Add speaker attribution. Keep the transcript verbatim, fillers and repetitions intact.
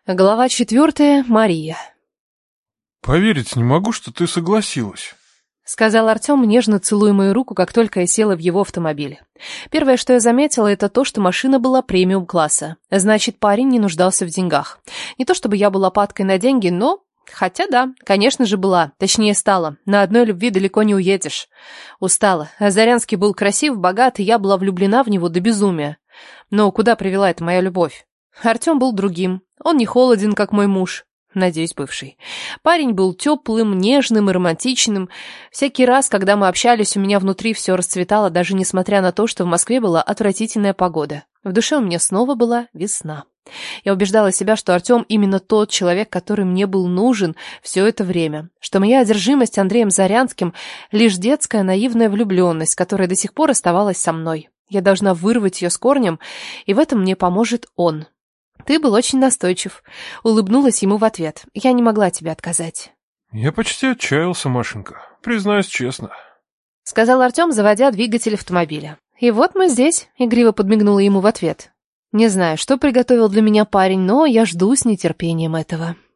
Speaker 1: Глава четвертая. Мария.
Speaker 2: «Поверить не могу, что ты согласилась»,
Speaker 1: — сказал Артем, нежно целуя мою руку, как только я села в его автомобиль. Первое, что я заметила, это то, что машина была премиум-класса. Значит, парень не нуждался в деньгах. Не то чтобы я была падкой на деньги, но... Хотя да, конечно же была, точнее стала. На одной любви далеко не уедешь. Устала. Зарянский был красив, богат, и я была влюблена в него до безумия. Но куда привела эта моя любовь? Артем был другим. Он не холоден, как мой муж. Надеюсь, бывший. Парень был теплым, нежным и романтичным. Всякий раз, когда мы общались, у меня внутри все расцветало, даже несмотря на то, что в Москве была отвратительная погода. В душе у меня снова была весна. Я убеждала себя, что Артем именно тот человек, который мне был нужен все это время, что моя одержимость Андреем Зарянским — лишь детская наивная влюбленность, которая до сих пор оставалась со мной. Я должна вырвать ее с корнем, и в этом мне поможет он. Ты был очень настойчив. Улыбнулась ему в ответ. Я не могла тебе отказать.
Speaker 2: «Я почти отчаялся, Машенька, признаюсь честно»,
Speaker 1: — сказал Артем, заводя двигатель автомобиля. И вот мы здесь, игриво подмигнула ему в ответ. Не знаю, что приготовил для меня парень, но я жду с нетерпением этого.